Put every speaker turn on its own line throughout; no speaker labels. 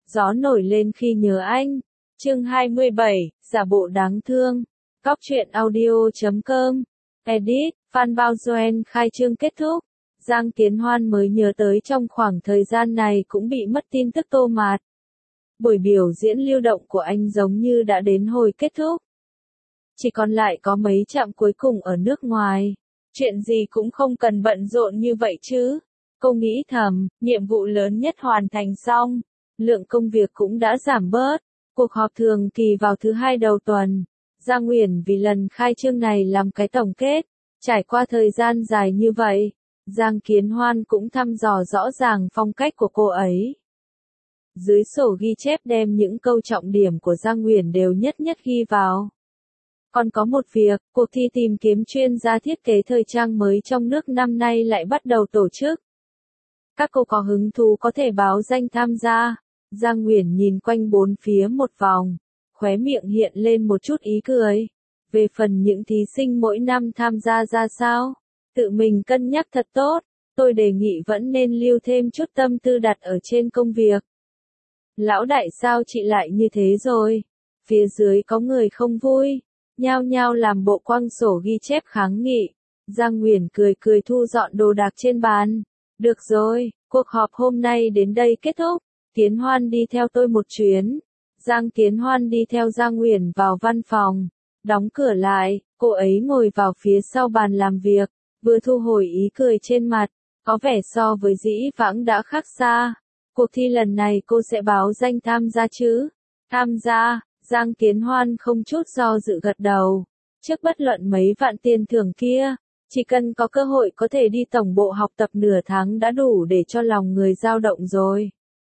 Gió nổi lên khi nhớ anh. Chương 27, giả bộ đáng thương. Cóc truyện audio.com. Edit, Phan Bao Doen khai trương kết thúc. Giang Kiến Hoan mới nhớ tới trong khoảng thời gian này cũng bị mất tin tức Tô Mạt. Buổi biểu diễn lưu động của anh giống như đã đến hồi kết thúc. Chỉ còn lại có mấy trạm cuối cùng ở nước ngoài. Chuyện gì cũng không cần bận rộn như vậy chứ. Cô nghĩ thầm, nhiệm vụ lớn nhất hoàn thành xong. Lượng công việc cũng đã giảm bớt. Cuộc họp thường kỳ vào thứ hai đầu tuần. Giang Uyển vì lần khai trương này làm cái tổng kết. Trải qua thời gian dài như vậy, Giang Kiến Hoan cũng thăm dò rõ ràng phong cách của cô ấy. Dưới sổ ghi chép đem những câu trọng điểm của Giang Uyển đều nhất nhất ghi vào. Còn có một việc, cuộc thi tìm kiếm chuyên gia thiết kế thời trang mới trong nước năm nay lại bắt đầu tổ chức. Các cô có hứng thú có thể báo danh tham gia. Giang Uyển nhìn quanh bốn phía một vòng, khóe miệng hiện lên một chút ý cười. Về phần những thí sinh mỗi năm tham gia ra sao, tự mình cân nhắc thật tốt, tôi đề nghị vẫn nên lưu thêm chút tâm tư đặt ở trên công việc. Lão đại sao chị lại như thế rồi? Phía dưới có người không vui, nhao nhao làm bộ quăng sổ ghi chép kháng nghị. Giang Uyển cười cười thu dọn đồ đạc trên bàn. Được rồi, cuộc họp hôm nay đến đây kết thúc. Kiến Hoan đi theo tôi một chuyến. Giang Kiến Hoan đi theo Giang Uyển vào văn phòng. Đóng cửa lại, cô ấy ngồi vào phía sau bàn làm việc, vừa thu hồi ý cười trên mặt, có vẻ so với dĩ vãng đã khác xa. Cuộc thi lần này cô sẽ báo danh tham gia chứ? Tham gia, Giang Kiến Hoan không chút do dự gật đầu. Trước bất luận mấy vạn tiền thưởng kia, chỉ cần có cơ hội có thể đi tổng bộ học tập nửa tháng đã đủ để cho lòng người dao động rồi.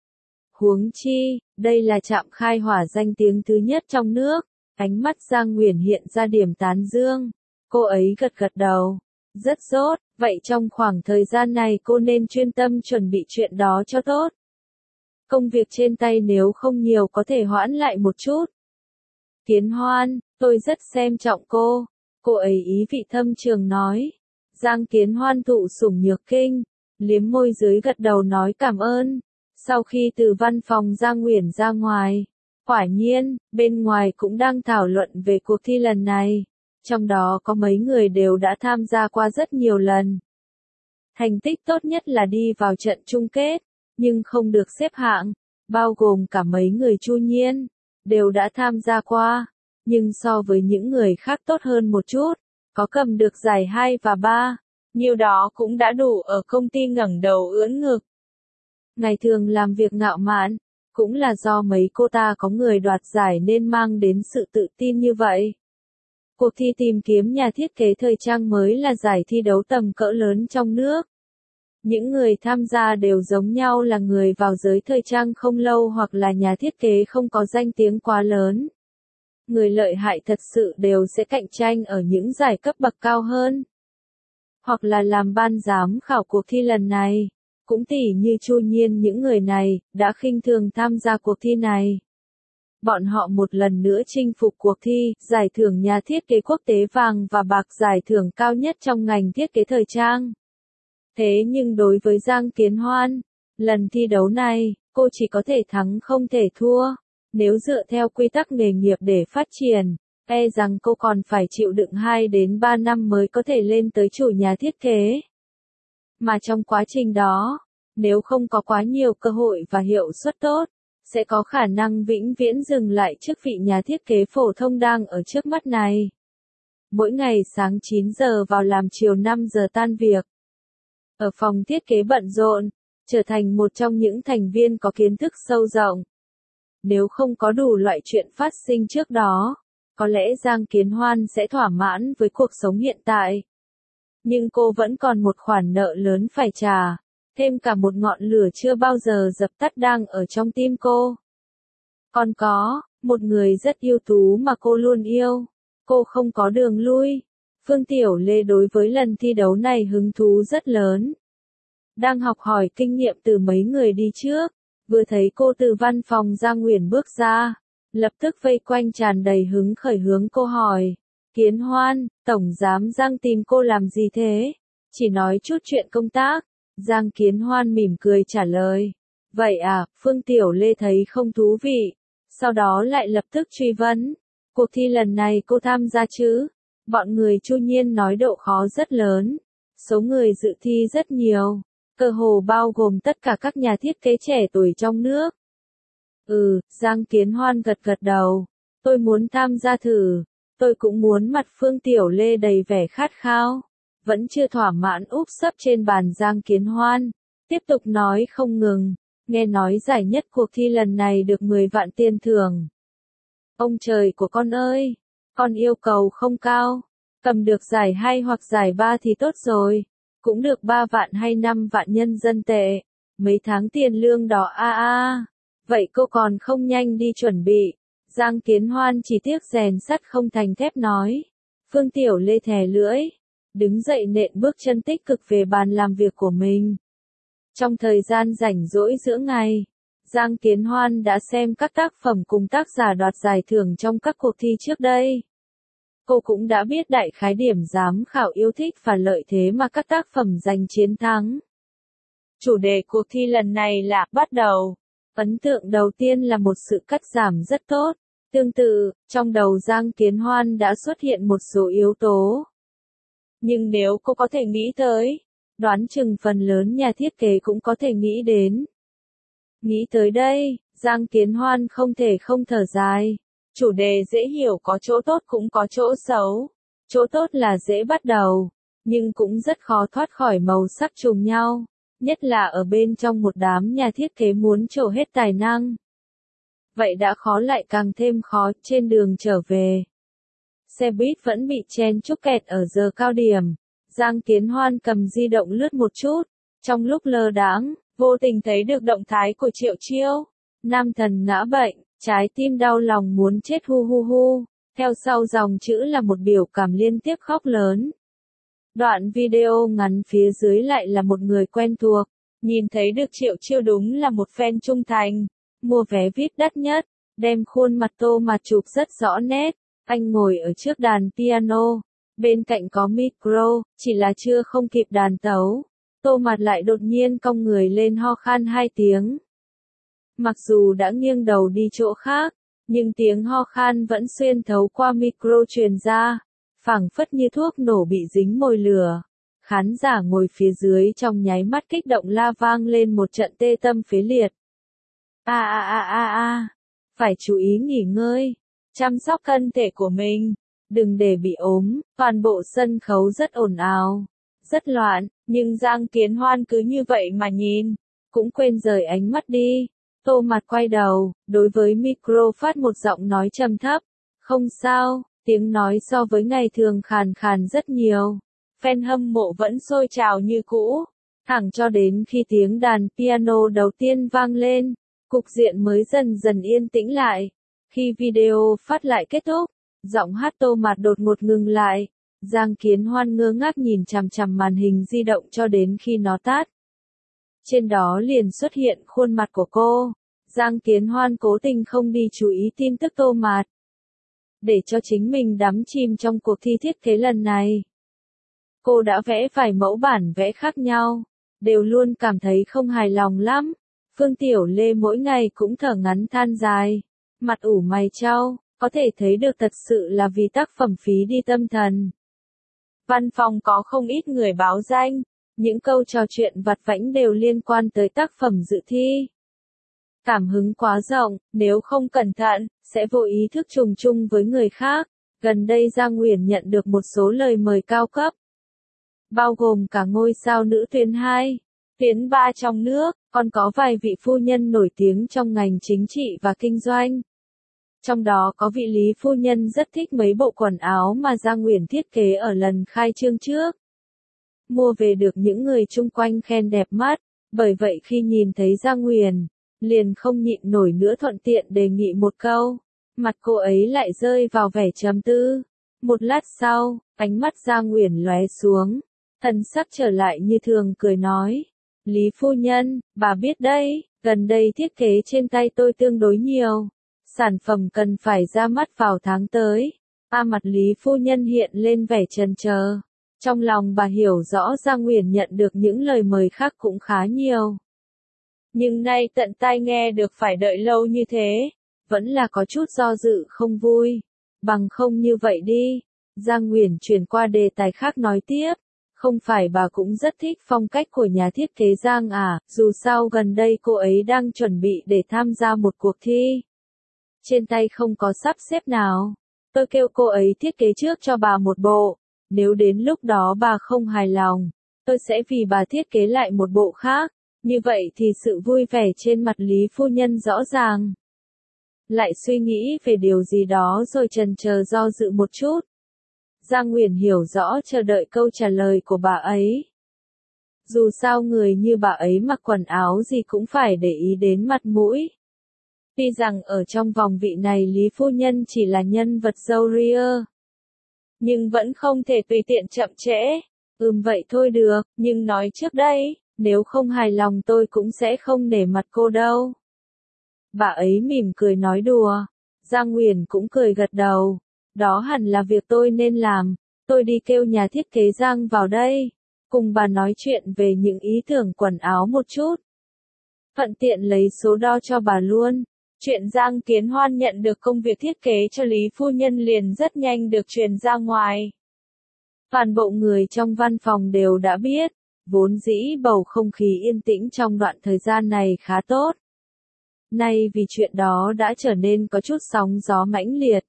Huống chi, đây là trạm khai hỏa danh tiếng thứ nhất trong nước. Ánh mắt Giang Uyển hiện ra điểm tán dương. Cô ấy gật gật đầu. Rất tốt, vậy trong khoảng thời gian này cô nên chuyên tâm chuẩn bị chuyện đó cho tốt. Công việc trên tay nếu không nhiều có thể hoãn lại một chút. Kiến Hoan, tôi rất xem trọng cô. Cô ấy ý vị thâm trường nói. Giang Kiến Hoan thụ sủng nhược kinh, liếm môi dưới gật đầu nói cảm ơn. Sau khi từ văn phòng Giang Uyển ra ngoài, quả nhiên, bên ngoài cũng đang thảo luận về cuộc thi lần này. Trong đó có mấy người đều đã tham gia qua rất nhiều lần. Thành tích tốt nhất là đi vào trận chung kết, nhưng không được xếp hạng, bao gồm cả mấy người Chu Nhiên, đều đã tham gia qua. Nhưng so với những người khác tốt hơn một chút, có cầm được giải 2 và 3, nhiều đó cũng đã đủ ở công ty ngẩng đầu ưỡn ngực. Ngày thường làm việc ngạo mạn, cũng là do mấy cô ta có người đoạt giải nên mang đến sự tự tin như vậy. Cuộc thi tìm kiếm nhà thiết kế thời trang mới là giải thi đấu tầm cỡ lớn trong nước. Những người tham gia đều giống nhau là người vào giới thời trang không lâu hoặc là nhà thiết kế không có danh tiếng quá lớn. Người lợi hại thật sự đều sẽ cạnh tranh ở những giải cấp bậc cao hơn. Hoặc là làm ban giám khảo cuộc thi lần này. Cũng tỉ như Chu Nhiên những người này, đã khinh thường tham gia cuộc thi này. Bọn họ một lần nữa chinh phục cuộc thi, giải thưởng nhà thiết kế quốc tế vàng và bạc giải thưởng cao nhất trong ngành thiết kế thời trang. Thế nhưng đối với Giang Kiến Hoan, lần thi đấu này, cô chỉ có thể thắng không thể thua. Nếu dựa theo quy tắc nghề nghiệp để phát triển, e rằng cô còn phải chịu đựng 2 đến 3 năm mới có thể lên tới chủ nhà thiết kế. Mà trong quá trình đó, nếu không có quá nhiều cơ hội và hiệu suất tốt, sẽ có khả năng vĩnh viễn dừng lại chức vị nhà thiết kế phổ thông đang ở trước mắt này. Mỗi ngày sáng 9 giờ vào làm chiều 5 giờ tan việc. Ở phòng thiết kế bận rộn, trở thành một trong những thành viên có kiến thức sâu rộng. Nếu không có đủ loại chuyện phát sinh trước đó, có lẽ Giang Kiến Hoan sẽ thỏa mãn với cuộc sống hiện tại. Nhưng cô vẫn còn một khoản nợ lớn phải trả, thêm cả một ngọn lửa chưa bao giờ dập tắt đang ở trong tim cô. Còn có, một người rất ưu tú mà cô luôn yêu. Cô không có đường lui. Phương Tiểu Lê đối với lần thi đấu này hứng thú rất lớn. Đang học hỏi kinh nghiệm từ mấy người đi trước, vừa thấy cô từ văn phòng Giang Uyển bước ra, lập tức vây quanh tràn đầy hứng khởi hướng cô hỏi. Kiến Hoan, Tổng Giám Giang tìm cô làm gì thế? Chỉ nói chút chuyện công tác. Giang Kiến Hoan mỉm cười trả lời. Vậy à, Phương Tiểu Lê thấy không thú vị, sau đó lại lập tức truy vấn. Cuộc thi lần này cô tham gia chứ? Bọn người Chu Nhiên nói độ khó rất lớn, số người dự thi rất nhiều, cơ hồ bao gồm tất cả các nhà thiết kế trẻ tuổi trong nước. Giang Kiến Hoan gật gật đầu, tôi muốn tham gia thử, tôi cũng muốn. Mặt Phương Tiểu Lê đầy vẻ khát khao, vẫn chưa thỏa mãn úp sấp trên bàn Giang Kiến Hoan, tiếp tục nói không ngừng, nghe nói giải nhất cuộc thi lần này được 10 vạn tiền thưởng. Ông trời của con ơi, con yêu cầu không cao, cầm được giải 2 hoặc giải 3 thì tốt rồi, cũng được 3 vạn hay 5 vạn nhân dân tệ, mấy tháng tiền lương đỏ vậy cô còn không nhanh đi chuẩn bị. Giang Kiến Hoan chỉ tiếc rèn sắt không thành thép nói. Phương Tiểu Lê thè lưỡi, đứng dậy nện bước chân tích cực về bàn làm việc của mình. Trong thời gian rảnh rỗi giữa ngày, Giang Kiến Hoan đã xem các tác phẩm cùng tác giả đoạt giải thưởng trong các cuộc thi trước đây. Cô cũng đã biết đại khái điểm giám khảo yêu thích và lợi thế mà các tác phẩm giành chiến thắng. Chủ đề cuộc thi lần này là bắt đầu. Ấn tượng đầu tiên là một sự cắt giảm rất tốt. Tương tự, trong đầu Giang Kiến Hoan đã xuất hiện một số yếu tố. Nhưng nếu cô có thể nghĩ tới, đoán chừng phần lớn nhà thiết kế cũng có thể nghĩ đến. Nghĩ tới đây, Giang Kiến Hoan không thể không thở dài. Chủ đề dễ hiểu có chỗ tốt cũng có chỗ xấu. Chỗ tốt là dễ bắt đầu, nhưng cũng rất khó thoát khỏi màu sắc trùng nhau, nhất là ở bên trong một đám nhà thiết kế muốn trổ hết tài năng. Vậy đã khó lại càng thêm khó. Trên đường trở về, xe buýt vẫn bị chen chúc kẹt ở giờ cao điểm. Giang Kiến Hoan cầm di động lướt một chút, trong lúc lơ đãng, vô tình thấy được động thái của Triệu Chiêu. Nam thần ngã bệnh, trái tim đau lòng muốn chết hu hu hu. Theo sau dòng chữ là một biểu cảm liên tiếp khóc lớn. Đoạn video ngắn phía dưới lại là một người quen thuộc, nhìn thấy được Triệu Chiêu đúng là một fan trung thành, mua vé VIP đắt nhất, đem khuôn mặt Tô Mạt chụp rất rõ nét, anh ngồi ở trước đàn piano, bên cạnh có micro, chỉ là chưa không kịp đàn tấu, Tô Mạt lại đột nhiên cong người lên ho khan 2 tiếng. Mặc dù đã nghiêng đầu đi chỗ khác, nhưng tiếng ho khan vẫn xuyên thấu qua micro truyền ra, phảng phất như thuốc nổ bị dính mồi lửa. Khán giả ngồi phía dưới trong nháy mắt kích động la vang lên một trận tê tâm phế liệt. Phải chú ý nghỉ ngơi, chăm sóc thân thể của mình, đừng để bị ốm. Toàn bộ sân khấu rất ồn ào, rất loạn, nhưng Giang Kiến Hoan cứ như vậy mà nhìn, cũng quên rời ánh mắt đi. Tô Mạt quay đầu, đối với micro phát một giọng nói trầm thấp. Không sao, tiếng nói so với ngày thường khàn khàn rất nhiều. Fan hâm mộ vẫn sôi trào như cũ, thẳng cho đến khi tiếng đàn piano đầu tiên vang lên, cục diện mới dần dần yên tĩnh lại. Khi video phát lại kết thúc, giọng hát Tô Mạt đột ngột ngừng lại. Giang Kiến Hoan ngơ ngác nhìn chằm chằm màn hình di động cho đến khi nó tắt. Trên đó liền xuất hiện khuôn mặt của cô. Giang Kiến Hoan cố tình không đi chú ý tin tức Tô Mạt, để cho chính mình đắm chìm trong cuộc thi thiết kế lần này. Cô đã vẽ vài mẫu bản vẽ khác nhau, đều luôn cảm thấy không hài lòng lắm. Phương Tiểu Lê mỗi ngày cũng thở ngắn than dài, mặt ủ mày chau, có thể thấy được thật sự là vì tác phẩm phí đi tâm thần. Văn phòng có không ít người báo danh, những câu trò chuyện vặt vãnh đều liên quan tới tác phẩm dự thi. Cảm hứng quá rộng, nếu không cẩn thận, sẽ vô ý thức trùng chung với người khác. Gần đây Giang Uyển nhận được một số lời mời cao cấp, bao gồm cả ngôi sao nữ tuyến 2, tuyến 3 trong nước, còn có vài vị phu nhân nổi tiếng trong ngành chính trị và kinh doanh. Trong đó có vị Lý phu nhân rất thích mấy bộ quần áo mà Giang Uyển thiết kế ở lần khai trương trước. Mua về được những người chung quanh khen đẹp mắt, bởi vậy khi nhìn thấy Giang Uyển, liền không nhịn nổi nữa thuận tiện đề nghị một câu. Mặt cô ấy lại rơi vào vẻ trầm tư. Một lát sau, ánh mắt Giang Uyển lóe xuống, thần sắc trở lại như thường cười nói. Lý phu nhân, bà biết đấy, gần đây thiết kế trên tay tôi tương đối nhiều. Sản phẩm cần phải ra mắt vào tháng tới. Mặt Lý phu nhân hiện lên vẻ chần chờ. Trong lòng bà hiểu rõ Giang Uyển nhận được những lời mời khác cũng khá nhiều. Nhưng nay tận tai nghe được phải đợi lâu như thế, vẫn là có chút do dự không vui. Bằng không như vậy đi. Giang Uyển chuyển qua đề tài khác nói tiếp. Không phải bà cũng rất thích phong cách của nhà thiết kế Giang à, dù sao gần đây cô ấy đang chuẩn bị để tham gia một cuộc thi. Trên tay không có sắp xếp nào. Tôi kêu cô ấy thiết kế trước cho bà một bộ. Nếu đến lúc đó bà không hài lòng, tôi sẽ vì bà thiết kế lại một bộ khác. Như vậy thì sự vui vẻ trên mặt Lý phu nhân rõ ràng. Lại suy nghĩ về điều gì đó rồi chần chờ do dự một chút. Giang Uyển hiểu rõ chờ đợi câu trả lời của bà ấy. Dù sao người như bà ấy mặc quần áo gì cũng phải để ý đến mặt mũi. Tuy rằng ở trong vòng vị này Lý phu nhân chỉ là nhân vật râu ria, nhưng vẫn không thể tùy tiện chậm trễ. Vậy thôi được, nhưng nói trước đây, nếu không hài lòng tôi cũng sẽ không nể mặt cô đâu. Bà ấy mỉm cười nói đùa. Giang Uyển cũng cười gật đầu. Đó hẳn là việc tôi nên làm. Tôi đi kêu nhà thiết kế Giang vào đây. Cùng bà nói chuyện về những ý tưởng quần áo một chút. Thuận tiện lấy số đo cho bà luôn. Chuyện Giang Kiến Hoan nhận được công việc thiết kế cho Lý phu nhân liền rất nhanh được truyền ra ngoài. Toàn bộ người trong văn phòng đều đã biết. Vốn dĩ bầu không khí yên tĩnh trong đoạn thời gian này khá tốt. Nay vì chuyện đó đã trở nên có chút sóng gió mãnh liệt.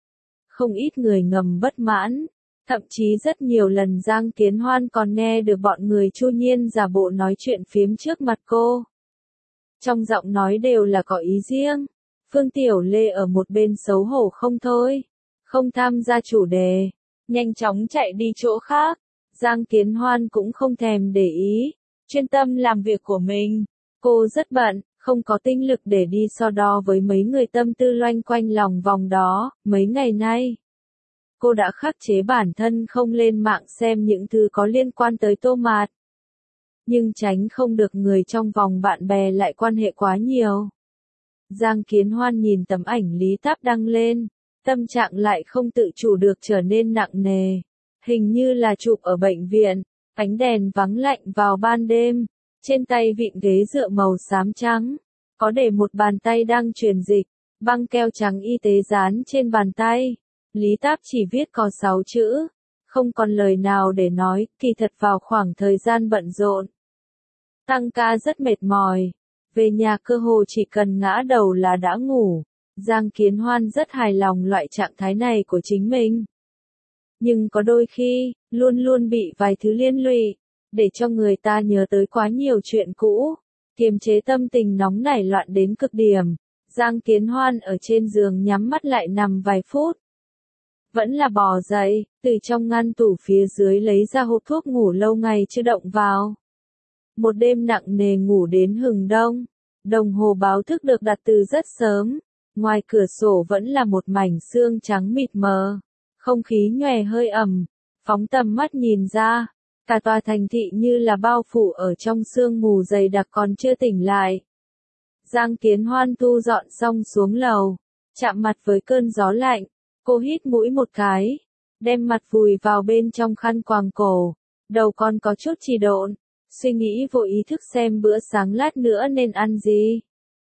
Không ít người ngầm bất mãn, thậm chí rất nhiều lần Giang Kiến Hoan còn nghe được bọn người Chu Nhiên giả bộ nói chuyện phiếm trước mặt cô. Trong giọng nói đều là có ý riêng. Phương Tiểu Lê ở một bên xấu hổ không thôi, không tham gia chủ đề, nhanh chóng chạy đi chỗ khác. Giang Kiến Hoan cũng không thèm để ý, chuyên tâm làm việc của mình. Cô rất bận, không có tinh lực để đi so đo với mấy người tâm tư loanh quanh lòng vòng đó. Mấy ngày nay, cô đã khắc chế bản thân không lên mạng xem những thứ có liên quan tới Tô Mạt. Nhưng tránh không được người trong vòng bạn bè lại quan hệ quá nhiều. Giang Kiến Hoan nhìn tấm ảnh Lý Táp đăng lên, tâm trạng lại không tự chủ được trở nên nặng nề. Hình như là chụp ở bệnh viện, ánh đèn vắng lạnh vào ban đêm, trên tay vịn ghế dựa màu xám trắng, có để một bàn tay đang truyền dịch, băng keo trắng y tế dán trên bàn tay. Lý Táp chỉ viết có 6 chữ, không còn lời nào để nói, kỳ thật vào khoảng thời gian bận rộn. Tăng ca rất mệt mỏi, về nhà cơ hồ chỉ cần ngã đầu là đã ngủ. Giang Kiến Hoan rất hài lòng loại trạng thái này của chính mình. Nhưng có đôi khi, luôn luôn bị vài thứ liên lụy, để cho người ta nhớ tới quá nhiều chuyện cũ, kiềm chế tâm tình nóng nảy loạn đến cực điểm. Giang Kiến Hoan ở trên giường nhắm mắt lại nằm vài phút. Vẫn là bò dậy, từ trong ngăn tủ phía dưới lấy ra hộp thuốc ngủ lâu ngày chưa động vào. Một đêm nặng nề ngủ đến hừng đông, đồng hồ báo thức được đặt từ rất sớm, ngoài cửa sổ vẫn là một mảnh sương trắng mịt mờ, không khí nhòe hơi ẩm, phóng tầm mắt nhìn ra, cả tòa thành thị như là bao phủ ở trong sương mù dày đặc còn chưa tỉnh lại. Giang Kiến Hoan thu dọn xong xuống lầu, chạm mặt với cơn gió lạnh, cô hít mũi một cái, đem mặt vùi vào bên trong khăn quàng cổ, đầu còn có chút trì độn. Suy nghĩ vô ý thức xem bữa sáng lát nữa nên ăn gì.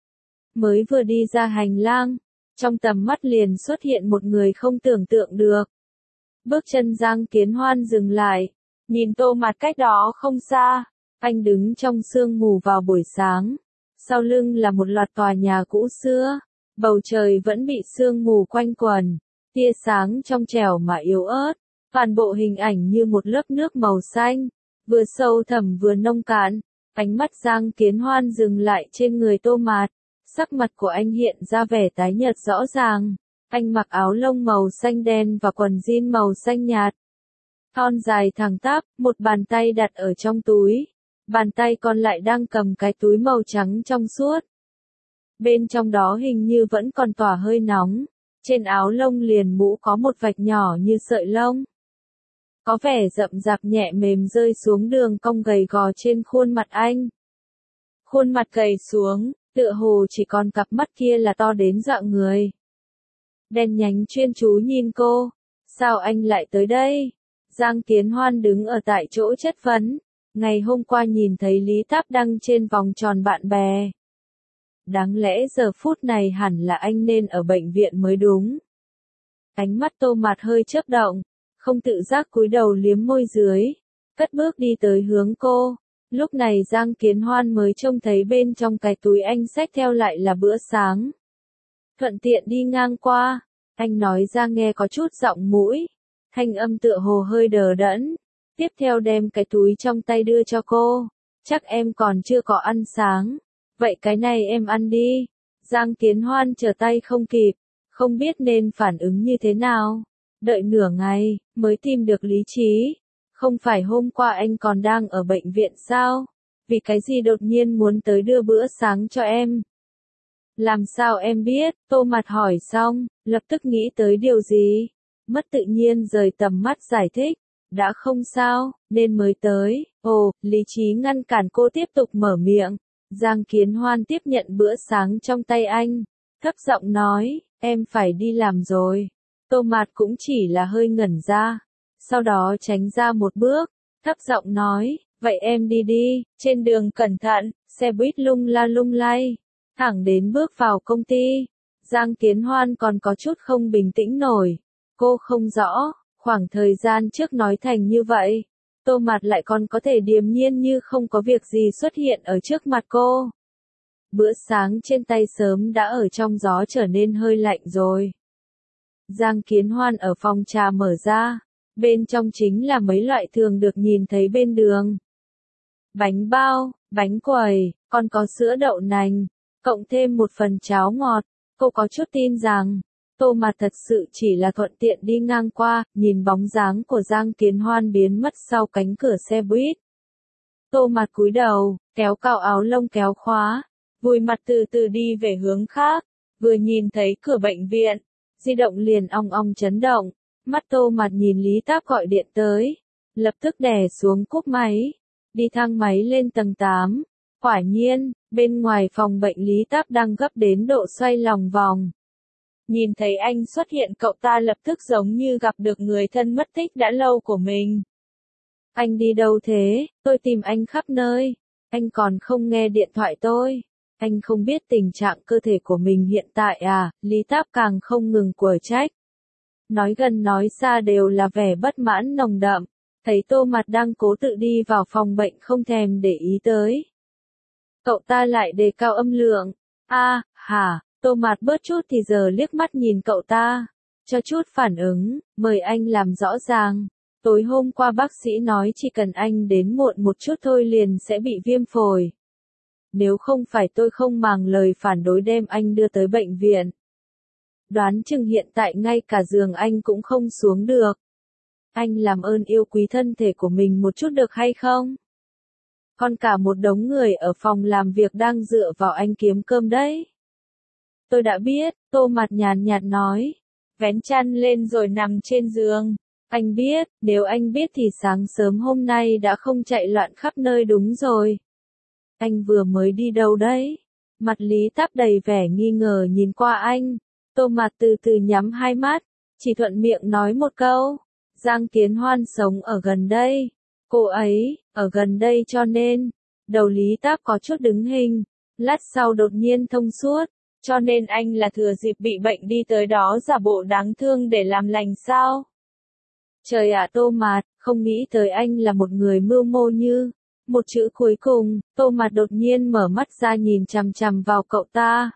Mới vừa đi ra hành lang, trong tầm mắt liền xuất hiện một người không tưởng tượng được. Bước chân Giang Kiến Hoan dừng lại, nhìn Tô Mạt cách đó không xa, anh đứng trong sương mù vào buổi sáng. Sau lưng là một loạt tòa nhà cũ xưa, bầu trời vẫn bị sương mù quanh quần, tia sáng trong trẻo mà yếu ớt, toàn bộ hình ảnh như một lớp nước màu xanh. Vừa sâu thẳm vừa nông cạn, ánh mắt Giang Kiến Hoan dừng lại trên người Tô Mạt, sắc mặt của anh hiện ra vẻ tái nhợt rõ ràng, anh mặc áo lông màu xanh đen và quần jean màu xanh nhạt. Thon dài thẳng tắp, một bàn tay đặt ở trong túi, bàn tay còn lại đang cầm cái túi màu trắng trong suốt. Bên trong đó hình như vẫn còn tỏa hơi nóng, trên áo lông liền mũ có một vạch nhỏ như sợi lông. Có vẻ rậm rạp nhẹ mềm rơi xuống đường cong gầy gò trên khuôn mặt anh. Khuôn mặt gầy xuống, tựa hồ chỉ còn cặp mắt kia là to đến dọa người. Đen nhánh chuyên chú nhìn cô. Sao anh lại tới đây? Giang Kiến Hoan đứng ở tại chỗ chất vấn. Ngày hôm qua nhìn thấy Lý Táp đăng trên vòng tròn bạn bè. Đáng lẽ giờ phút này hẳn là anh nên ở bệnh viện mới đúng. Ánh mắt Tô Mạt hơi chớp động, không tự giác cúi đầu liếm môi dưới, cất bước đi tới hướng cô. Lúc này Giang Kiến Hoan mới trông thấy bên trong cái túi anh xách theo lại là bữa sáng. Thuận tiện đi ngang qua, anh nói ra nghe có chút giọng mũi, thanh âm tựa hồ hơi đờ đẫn. Tiếp theo đem cái túi trong tay đưa cho cô. Chắc em còn chưa có ăn sáng. Vậy cái này em ăn đi. Giang Kiến Hoan trở tay không kịp, không biết nên phản ứng như thế nào. Đợi nửa ngày, mới tìm được lý trí. Không phải hôm qua anh còn đang ở bệnh viện sao? Vì cái gì đột nhiên muốn tới đưa bữa sáng cho em? Làm sao em biết? Tô Mạt hỏi xong, lập tức nghĩ tới điều gì? Mất tự nhiên rời tầm mắt giải thích. Đã không sao, nên mới tới. Ồ, lý trí ngăn cản cô tiếp tục mở miệng. Giang Kiến Hoan tiếp nhận bữa sáng trong tay anh. Thấp giọng nói, em phải đi làm rồi. Tô Mạt cũng chỉ là hơi ngẩn ra. Sau đó tránh ra một bước. Thấp giọng nói, vậy em đi đi, trên đường cẩn thận, xe buýt lung la lung lay. Thẳng đến bước vào công ty. Giang Kiến Hoan còn có chút không bình tĩnh nổi. Cô không rõ. Khoảng thời gian trước nói thành như vậy, Tô Mạt lại còn có thể điềm nhiên như không có việc gì xuất hiện ở trước mặt cô. Bữa sáng trên tay sớm đã ở trong gió trở nên hơi lạnh rồi. Giang Kiến Hoan ở phòng trà mở ra, bên trong chính là mấy loại thường được nhìn thấy bên đường. Bánh bao, bánh quẩy, còn có sữa đậu nành, cộng thêm một phần cháo ngọt. Cô có chút tin rằng Tô Mạt thật sự chỉ là thuận tiện đi ngang qua, nhìn bóng dáng của Giang Kiến Hoan biến mất sau cánh cửa xe buýt. Tô Mạt cúi đầu, kéo cao áo lông kéo khóa, vùi mặt từ từ đi về hướng khác, vừa nhìn thấy cửa bệnh viện, di động liền ong ong chấn động, mắt Tô Mạt nhìn Lý Táp gọi điện tới, lập tức đè xuống cúp máy, đi thang máy lên tầng 8, quả nhiên, bên ngoài phòng bệnh Lý Táp đang gấp đến độ xoay lòng vòng. Nhìn thấy anh xuất hiện cậu ta lập tức giống như gặp được người thân mất tích đã lâu của mình. Anh đi đâu thế? Tôi tìm anh khắp nơi. Anh còn không nghe điện thoại tôi. Anh không biết tình trạng cơ thể của mình hiện tại à? Lý Táp càng không ngừng quở trách. Nói gần nói xa đều là vẻ bất mãn nồng đậm. Thấy Tô Mạt đang cố tự đi vào phòng bệnh không thèm để ý tới. Cậu ta lại đề cao âm lượng. Hả? Tô Mạt bớt chút thì giờ liếc mắt nhìn cậu ta, cho chút phản ứng, mời anh làm rõ ràng. Tối hôm qua bác sĩ nói chỉ cần anh đến muộn một chút thôi liền sẽ bị viêm phổi. Nếu không phải tôi không màng lời phản đối đem anh đưa tới bệnh viện. Đoán chừng hiện tại ngay cả giường anh cũng không xuống được. Anh làm ơn yêu quý thân thể của mình một chút được hay không? Còn cả một đống người ở phòng làm việc đang dựa vào anh kiếm cơm đấy. Tôi đã biết, Tô Mạt nhàn nhạt nói. Vén chăn lên rồi nằm trên giường. Anh biết, nếu anh biết thì sáng sớm hôm nay đã không chạy loạn khắp nơi đúng rồi. Anh vừa mới đi đâu đấy? Mặt Lý Táp đầy vẻ nghi ngờ nhìn qua anh. Tô Mạt từ từ nhắm hai mắt, chỉ thuận miệng nói một câu. Giang Kiến Hoan sống ở gần đây. Cô ấy, ở gần đây cho nên. Đầu Lý Táp có chút đứng hình. Lát sau đột nhiên thông suốt. Cho nên anh là thừa dịp bị bệnh đi tới đó giả bộ đáng thương để làm lành sao? Trời ạ Tô Mạt, không nghĩ tới anh là một người mưu mô như. Một chữ cuối cùng, Tô Mạt đột nhiên mở mắt ra nhìn chằm chằm vào cậu ta.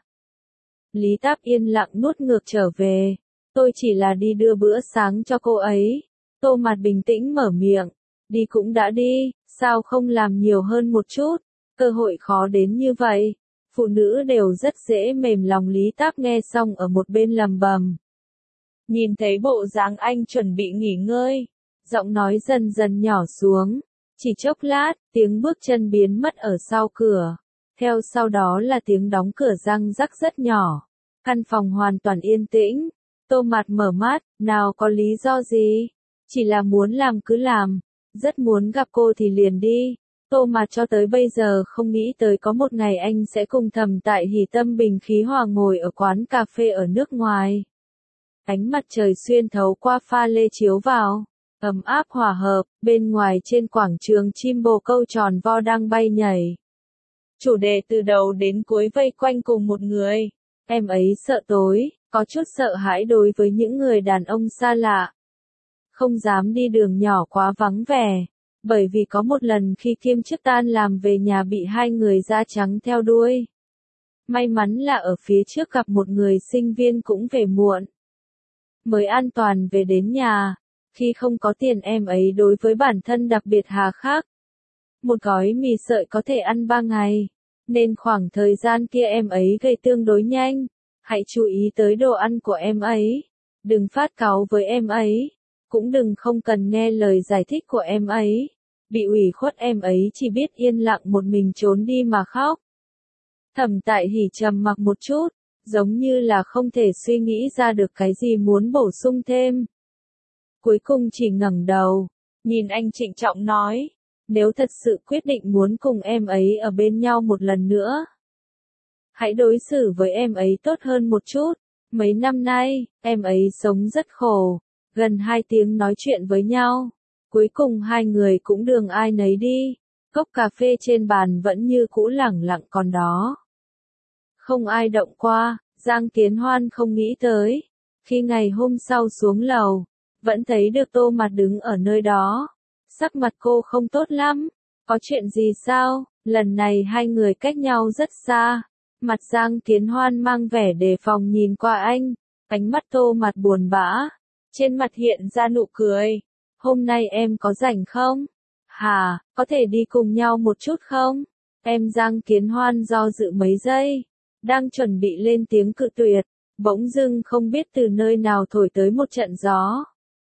Lý Táp yên lặng nuốt ngược trở về. Tôi chỉ là đi đưa bữa sáng cho cô ấy. Tô Mạt bình tĩnh mở miệng. Đi cũng đã đi, sao không làm nhiều hơn một chút? Cơ hội khó đến như vậy. Phụ nữ đều rất dễ mềm lòng. Lý Táp nghe xong ở một bên lầm bầm. Nhìn thấy bộ dáng anh chuẩn bị nghỉ ngơi. Giọng nói dần dần nhỏ xuống. Chỉ chốc lát, tiếng bước chân biến mất ở sau cửa. Theo sau đó là tiếng đóng cửa răng rắc rất nhỏ. Căn phòng hoàn toàn yên tĩnh. Tô Mạt mở mắt, nào có lý do gì? Chỉ là muốn làm cứ làm. Rất muốn gặp cô thì liền đi. Tô Mạt cho tới bây giờ không nghĩ tới có một ngày anh sẽ cùng Thẩm Tại Hỷ tâm bình khí hòa ngồi ở quán cà phê ở nước ngoài. Ánh mặt trời xuyên thấu qua pha lê chiếu vào. ấm áp hòa hợp, bên ngoài trên quảng trường chim bồ câu tròn vo đang bay nhảy. Chủ đề từ đầu đến cuối vây quanh cùng một người. Em ấy sợ tối, có chút sợ hãi đối với những người đàn ông xa lạ. Không dám đi đường nhỏ quá vắng vẻ, bởi vì có một lần khi Kim Chức tan làm về nhà bị hai người da trắng theo đuôi. May mắn là ở phía trước gặp một người sinh viên cũng về muộn. Mới an toàn về đến nhà, khi không có tiền em ấy đối với bản thân đặc biệt hà khắc. Một gói mì sợi có thể ăn 3 ngày, nên khoảng thời gian kia em ấy gầy tương đối nhanh. Hãy chú ý tới đồ ăn của em ấy, đừng phát cáu với em ấy, cũng đừng không cần nghe lời giải thích của em ấy. Bị ủy khuất em ấy chỉ biết yên lặng một mình trốn đi mà khóc. Thẩm Tại Hỉ trầm mặc một chút, giống như là không thể suy nghĩ ra được cái gì muốn bổ sung thêm. Cuối cùng chỉ ngẩng đầu, nhìn anh trịnh trọng nói, nếu thật sự quyết định muốn cùng em ấy ở bên nhau một lần nữa, hãy đối xử với em ấy tốt hơn một chút. Mấy năm nay, em ấy sống rất khổ, gần 2 tiếng nói chuyện với nhau. Cuối cùng hai người cũng đường ai nấy đi, cốc cà phê trên bàn vẫn như cũ lẳng lặng còn đó. Không ai động qua, Giang Kiến Hoan không nghĩ tới. Khi ngày hôm sau xuống lầu, vẫn thấy được Tô Mạt đứng ở nơi đó. Sắc mặt cô không tốt lắm, có chuyện gì sao? Lần này hai người cách nhau rất xa. Mặt Giang Kiến Hoan mang vẻ đề phòng nhìn qua anh, ánh mắt Tô Mạt buồn bã, trên mặt hiện ra nụ cười. Hôm nay em có rảnh không? Hà, có thể đi cùng nhau một chút không? Em Giang Kiến Hoan do dự mấy giây, đang chuẩn bị lên tiếng cự tuyệt, bỗng dưng không biết từ nơi nào thổi tới một trận gió.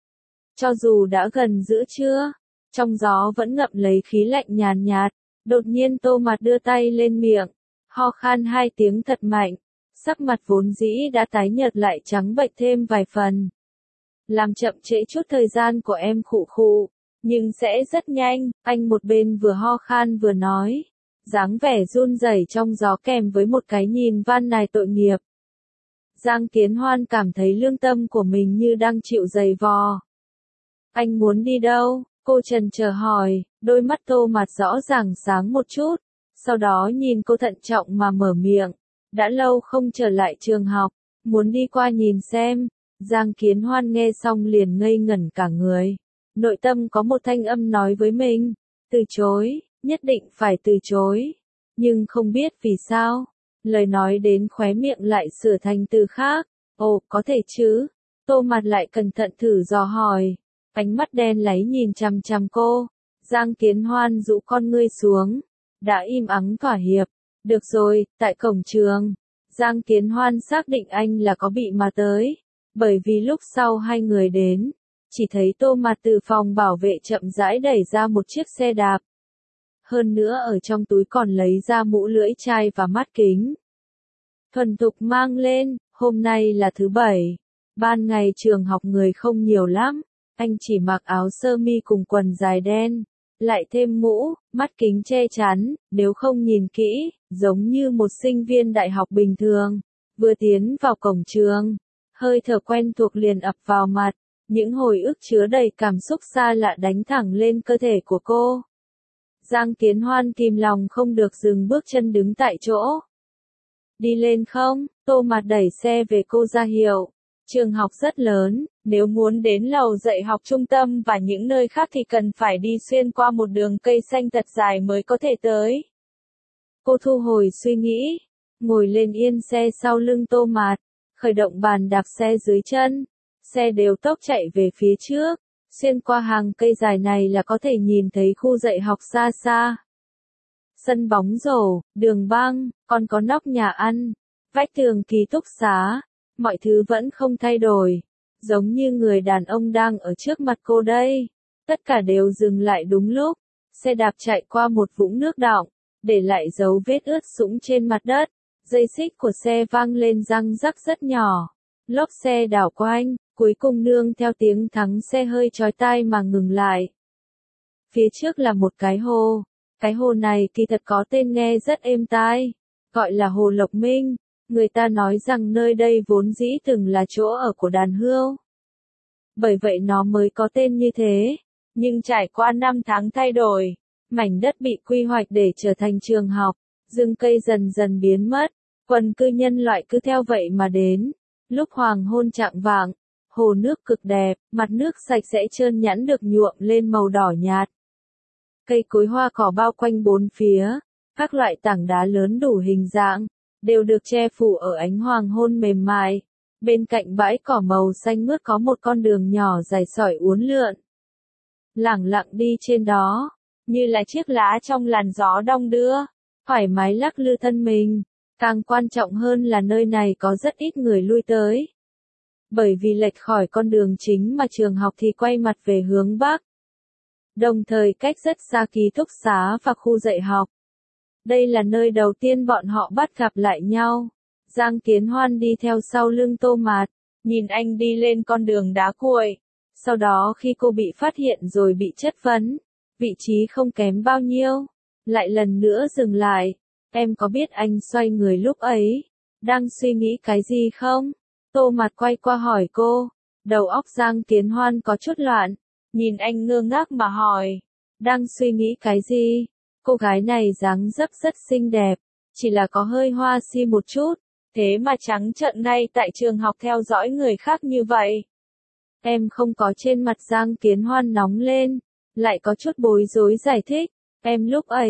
Cho dù đã gần giữa trưa, trong gió vẫn ngậm lấy khí lạnh nhàn nhạt, đột nhiên Tô Mạt đưa tay lên miệng, ho khan 2 tiếng thật mạnh, sắc mặt vốn dĩ đã tái nhợt lại trắng bệch thêm vài phần. Làm chậm trễ chút thời gian của em khụ khụ, nhưng sẽ rất nhanh, anh một bên vừa ho khan vừa nói, dáng vẻ run rẩy trong gió kèm với một cái nhìn van nài tội nghiệp. Giang Kiến Hoan cảm thấy lương tâm của mình như đang chịu giày vò. Anh muốn đi đâu? Cô chần chờ hỏi, đôi mắt Tô Mạt rõ ràng sáng một chút, sau đó nhìn cô thận trọng mà mở miệng, đã lâu không trở lại trường học, muốn đi qua nhìn xem. Giang Kiến Hoan nghe xong liền ngây ngẩn cả người. Nội tâm có một thanh âm nói với mình, từ chối, nhất định phải từ chối. Nhưng không biết vì sao, lời nói đến khóe miệng lại sửa thành từ khác. Ồ, có thể chứ? Tô Mạt lại cẩn thận thử dò hỏi. Ánh mắt đen láy nhìn chằm chằm cô. Giang Kiến Hoan rũ con ngươi xuống, đã im ắng thỏa hiệp. Được rồi, tại cổng trường. Giang Kiến Hoan xác định anh là có bị mà tới. Bởi vì lúc sau hai người đến, chỉ thấy Tô Mạt từ phòng bảo vệ chậm rãi đẩy ra một chiếc xe đạp. Hơn nữa ở trong túi còn lấy ra mũ lưỡi chai và mắt kính. Thuần thục mang lên, hôm nay là thứ Bảy. Ban ngày trường học người không nhiều lắm, anh chỉ mặc áo sơ mi cùng quần dài đen, lại thêm mũ, mắt kính che chắn, nếu không nhìn kỹ, giống như một sinh viên đại học bình thường. Vừa tiến vào cổng trường, hơi thở quen thuộc liền ập vào mặt, những hồi ức chứa đầy cảm xúc xa lạ đánh thẳng lên cơ thể của cô. Giang Kiến Hoan kìm lòng không được dừng bước chân đứng tại chỗ. Đi lên không? Tô Mạt đẩy xe về cô ra hiệu. Trường học rất lớn, nếu muốn đến lầu dạy học trung tâm và những nơi khác thì cần phải đi xuyên qua một đường cây xanh thật dài mới có thể tới. Cô thu hồi suy nghĩ, ngồi lên yên xe sau lưng Tô Mạt, khởi động bàn đạp xe dưới chân. Xe đều tốc chạy về phía trước, xuyên qua hàng cây dài này là có thể nhìn thấy khu dạy học xa xa. Sân bóng rổ, đường băng, còn có nóc nhà ăn, vách tường ký túc xá, mọi thứ vẫn không thay đổi, giống như người đàn ông đang ở trước mặt cô đây. Tất cả đều dừng lại đúng lúc, xe đạp chạy qua một vũng nước đọng, để lại dấu vết ướt sũng trên mặt đất, dây xích của xe vang lên răng rắc rất nhỏ. Lốp xe đảo quanh, cuối cùng nương theo tiếng thắng xe hơi chói tai mà ngừng lại. Phía trước là một cái hồ. Cái hồ này kỳ thật có tên nghe rất êm tai, gọi là Hồ Lộc Minh. Người ta nói rằng nơi đây vốn dĩ từng là chỗ ở của đàn hươu. bởi vậy nó mới có tên như thế. Nhưng trải qua 5 tháng thay đổi, mảnh đất bị quy hoạch để trở thành trường học, rừng cây dần dần biến mất, quần cư nhân loại cứ theo vậy mà đến. Lúc hoàng hôn chạng vạng, hồ nước cực đẹp, mặt nước sạch sẽ trơn nhẵn được nhuộm lên màu đỏ nhạt. Cây cối hoa cỏ bao quanh bốn phía, các loại tảng đá lớn đủ hình dạng, đều được che phủ ở ánh hoàng hôn mềm mại. Bên cạnh bãi cỏ màu xanh mướt có một con đường nhỏ dài sỏi uốn lượn. Lẳng lặng đi trên đó, như là chiếc lá trong làn gió đong đưa, thoải mái lắc lư thân mình. Càng quan trọng hơn là nơi này có rất ít người lui tới. Bởi vì lệch khỏi con đường chính mà trường học thì quay mặt về hướng Bắc. Đồng thời cách rất xa ký túc xá và khu dạy học. Đây là nơi đầu tiên bọn họ bắt gặp lại nhau. Giang Kiến Hoan đi theo sau lưng Tô Mạt, nhìn anh đi lên con đường đá cuội. Sau đó khi cô bị phát hiện rồi bị chất vấn, vị trí không kém bao nhiêu, lại lần nữa dừng lại. Em có biết anh xoay người lúc ấy, đang suy nghĩ cái gì không? Tô Mạt quay qua hỏi cô, đầu óc Giang Kiến Hoan có chút loạn, nhìn anh ngơ ngác mà hỏi, đang suy nghĩ cái gì? Cô gái này dáng dấp rất xinh đẹp, chỉ là có hơi hoa si một chút, thế mà trắng trợn ngay tại trường học theo dõi người khác như vậy. Em không có. Trên mặt Giang Kiến Hoan nóng lên, lại có chút bối rối giải thích. Em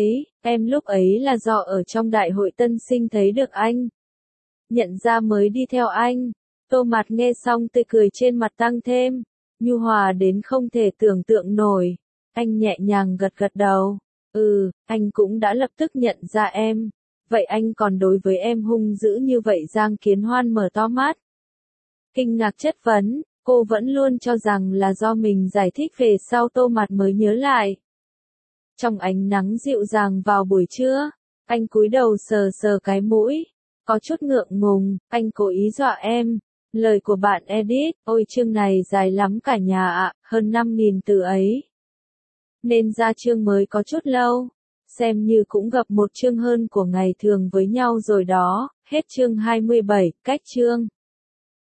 lúc ấy là do ở trong đại hội tân sinh thấy được anh. Nhận ra mới đi theo anh. Tô Mạt nghe xong tươi cười trên mặt tăng thêm, nhu hòa đến không thể tưởng tượng nổi. Anh nhẹ nhàng gật gật đầu. Anh cũng đã lập tức nhận ra em. Vậy anh còn đối với em hung dữ như vậy? Giang Kiến Hoan mở to mắt. Kinh ngạc chất vấn, cô vẫn luôn cho rằng là do mình giải thích về sau Tô Mạt mới nhớ lại. Trong ánh nắng dịu dàng vào buổi trưa, anh cúi đầu sờ sờ cái mũi, có chút ngượng ngùng, anh cố ý dọa em. Lời của bạn Edit, ôi chương này dài lắm cả nhà ạ, hơn 5.000 từ ấy. Nên ra chương mới có chút lâu, xem như cũng gặp một chương hơn của ngày thường với nhau rồi đó, hết chương 27, cách chương.